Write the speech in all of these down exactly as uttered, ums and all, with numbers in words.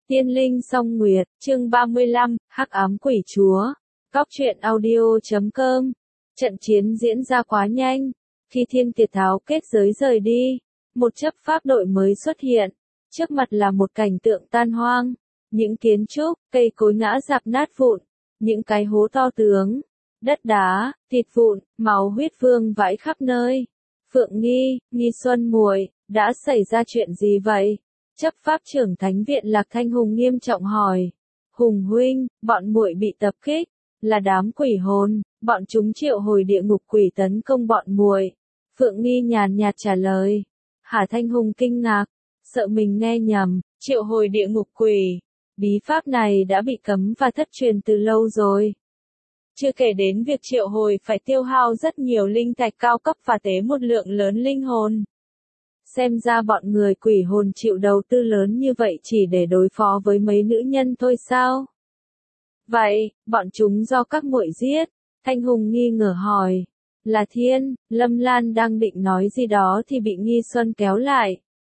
Tiên linh song nguyệt, chương ba mươi lăm, hắc ám quỷ chúa. Cóc truyện audio chấm com. Trận chiến diễn ra quá nhanh. Khi Thiên Kiệt tháo kết giới rời đi, một chấp pháp đội mới xuất hiện. Trước mặt là một cảnh tượng tan hoang. Những kiến trúc, cây cối ngã rạp nát vụn. Những cái hố to tướng. Đất đá, thịt vụn, máu huyết vương vãi khắp nơi. Phượng Nghi, Nghi Xuân muội, đã xảy ra chuyện gì vậy? Chấp pháp trưởng Thánh viện Lạc Thanh Hùng nghiêm trọng hỏi. Hùng huynh, bọn muội bị tập kích, là đám quỷ hồn, bọn chúng triệu hồi địa ngục quỷ tấn công bọn muội. Phượng Nghi nhàn nhạt trả lời. Hà Thanh Hùng kinh ngạc, sợ mình nghe nhầm, triệu hồi địa ngục quỷ. Bí pháp này đã bị cấm và thất truyền từ lâu rồi. Chưa kể đến việc triệu hồi phải tiêu hao rất nhiều linh thạch cao cấp và tế một lượng lớn linh hồn. Xem ra bọn người quỷ hồn chịu đầu tư lớn như vậy chỉ để đối phó với mấy nữ nhân thôi sao? Vậy, bọn chúng do các muội giết? Thanh Hùng nghi ngờ hỏi. Là Thiên, Lâm Lan đang định nói gì đó thì bị Nghi Xuân kéo lại.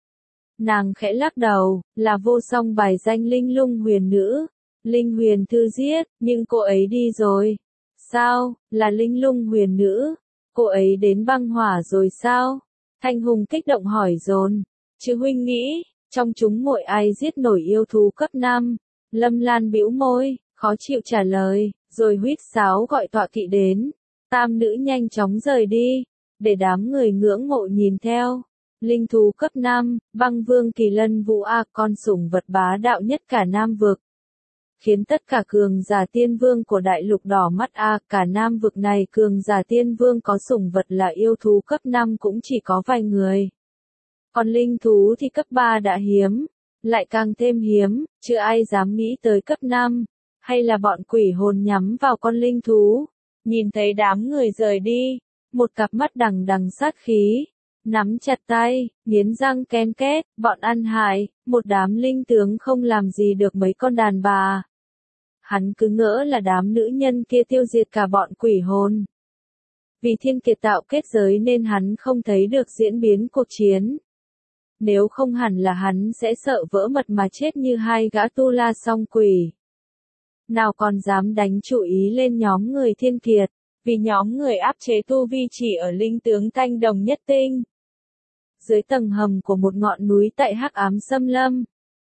Nàng khẽ lắc đầu, là vô song bài danh linh lung huyền nữ. Linh huyền thư giết, nhưng cô ấy đi rồi. Sao, là linh lung huyền nữ? Cô ấy đến băng hỏa rồi sao? Thanh Hùng kích động hỏi dồn. Chứ huynh nghĩ, trong chúng muội ai giết nổi yêu thú cấp năm? Lâm Lan bĩu môi, khó chịu trả lời, rồi huýt sáo gọi tọa kỵ đến. Tam nữ nhanh chóng rời đi, để đám người ngưỡng mộ nhìn theo. Linh thú cấp năm, băng vương kỳ lân vũ a, con sủng vật bá đạo nhất cả Nam vực. Khiến tất cả cường giả tiên vương của đại lục đỏ mắt a, cả Nam vực này cường giả tiên vương có sủng vật là yêu thú cấp năm cũng chỉ có vài người. Còn linh thú thì cấp ba đã hiếm, lại càng thêm hiếm, chưa ai dám nghĩ tới cấp năm, hay là bọn quỷ hồn nhắm vào con linh thú. Nhìn thấy đám người rời đi, một cặp mắt đằng đằng sát khí, nắm chặt tay, nghiến răng ken két, bọn ăn hại, một đám linh tướng không làm gì được mấy con đàn bà. Hắn cứ ngỡ là đám nữ nhân kia tiêu diệt cả bọn quỷ hồn. Vì Thiên Kiệt tạo kết giới nên hắn không thấy được diễn biến cuộc chiến. Nếu không hẳn là hắn sẽ sợ vỡ mật mà chết như hai gã tu la song quỷ. Nào còn dám đánh chú ý lên nhóm người Thiên Kiệt, vì nhóm người áp chế tu vi chỉ ở linh tướng thanh đồng nhất tinh. Dưới tầng hầm của một ngọn núi tại hắc ám xâm lâm.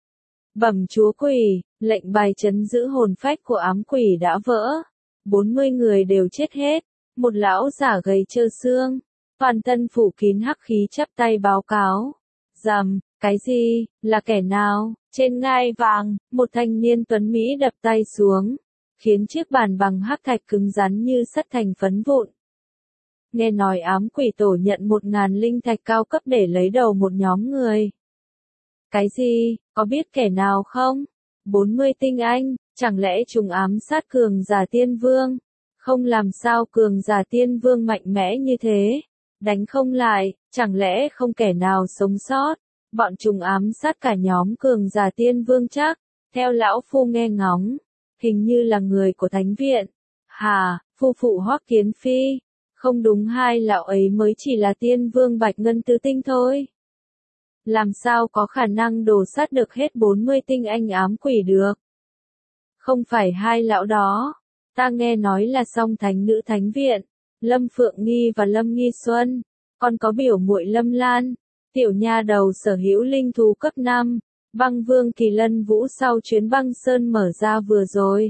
Bẩm chúa quỷ, lệnh bài trấn giữ hồn phách của ám quỷ đã vỡ. bốn mươi người đều chết hết. Một lão giả gầy trơ xương, toàn thân phủ kín hắc khí chắp tay báo cáo. Rầm, cái gì, là kẻ nào? Trên ngai vàng, một thanh niên tuấn Mỹ đập tay xuống, khiến chiếc bàn bằng hắc thạch cứng rắn như sắt thành phấn vụn. Nghe nói ám quỷ tổ nhận một ngàn linh thạch cao cấp để lấy đầu một nhóm người. Cái gì, có biết kẻ nào không? bốn mươi tinh anh, chẳng lẽ chúng ám sát cường giả tiên vương? Không làm sao cường giả tiên vương mạnh mẽ như thế? Đánh không lại, chẳng lẽ không kẻ nào sống sót? Bọn chúng ám sát cả nhóm cường giả tiên vương chắc? Theo lão phu nghe ngóng, hình như là người của thánh viện. Hà, phu phụ Hoắc Kiến Phi. Không đúng, hai lão ấy mới chỉ là tiên vương bạch ngân tứ tinh thôi. Làm sao có khả năng đổ sát được hết bốn mươi tinh anh ám quỷ được? Không phải hai lão đó, ta nghe nói là song thánh nữ thánh viện, Lâm Phượng Nghi và Lâm Nghi Xuân, còn có biểu muội Lâm Lan, tiểu nha đầu sở hữu linh thú cấp năm, băng vương kỳ lân vũ sau chuyến băng sơn mở ra vừa rồi.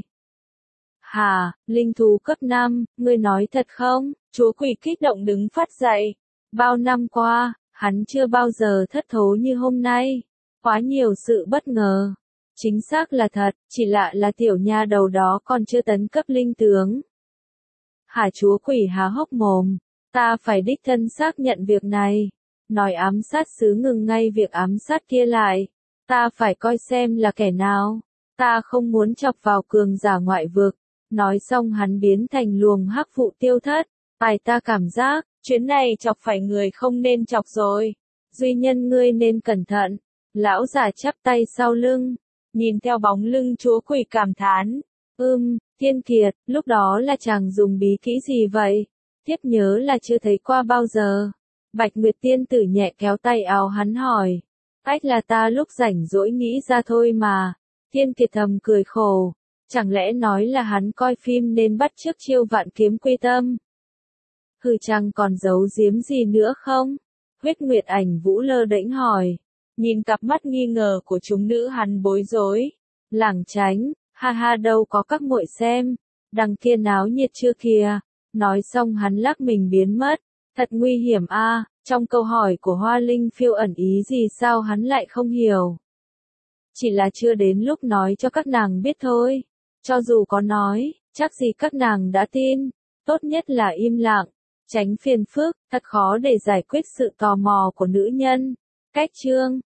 Hà, linh thú cấp năm, ngươi nói thật không? Chúa quỷ kích động đứng phát dậy. Bao năm qua, hắn chưa bao giờ thất thố như hôm nay. Quá nhiều sự bất ngờ. Chính xác là thật, chỉ lạ là tiểu nha đầu đó còn chưa tấn cấp linh tướng. Hà chúa quỷ há hốc mồm. Ta phải đích thân xác nhận việc này. Nói ám sát sứ ngừng ngay việc ám sát kia lại. Ta phải coi xem là kẻ nào. Ta không muốn chọc vào cường giả ngoại vực. Nói xong hắn biến thành luồng hắc vụ tiêu thất. Tài ta cảm giác, chuyến này chọc phải người không nên chọc rồi. Duy nhân ngươi nên cẩn thận. Lão giả chắp tay sau lưng, nhìn theo bóng lưng chúa quỷ cảm thán. Ưm, Thiên Kiệt, lúc đó là chàng dùng bí kỹ gì vậy? Thiếp nhớ là chưa thấy qua bao giờ. Bạch Nguyệt tiên tử nhẹ kéo tay áo hắn hỏi. Ách, là ta lúc rảnh rỗi nghĩ ra thôi mà. Thiên Kiệt thầm cười khổ, chẳng lẽ nói là hắn coi phim nên bắt chước chiêu vạn kiếm quy tâm. Hừ, chăng còn giấu giếm gì nữa không? Huyết Nguyệt Ảnh Vũ lơ đễnh hỏi, nhìn cặp mắt nghi ngờ của chúng nữ hắn bối rối. Lảng tránh, ha ha, đâu có các muội xem, đằng kia náo nhiệt chưa kìa. Nói xong hắn lắc mình biến mất. Thật nguy hiểm a. Trong câu hỏi của Hoa Linh Phiêu ẩn ý gì sao hắn lại không hiểu. Chỉ là chưa đến lúc nói cho các nàng biết thôi. Cho dù có nói, chắc gì các nàng đã tin. Tốt nhất là im lặng, tránh phiền phức, thật khó để giải quyết sự tò mò của nữ nhân. Cách chương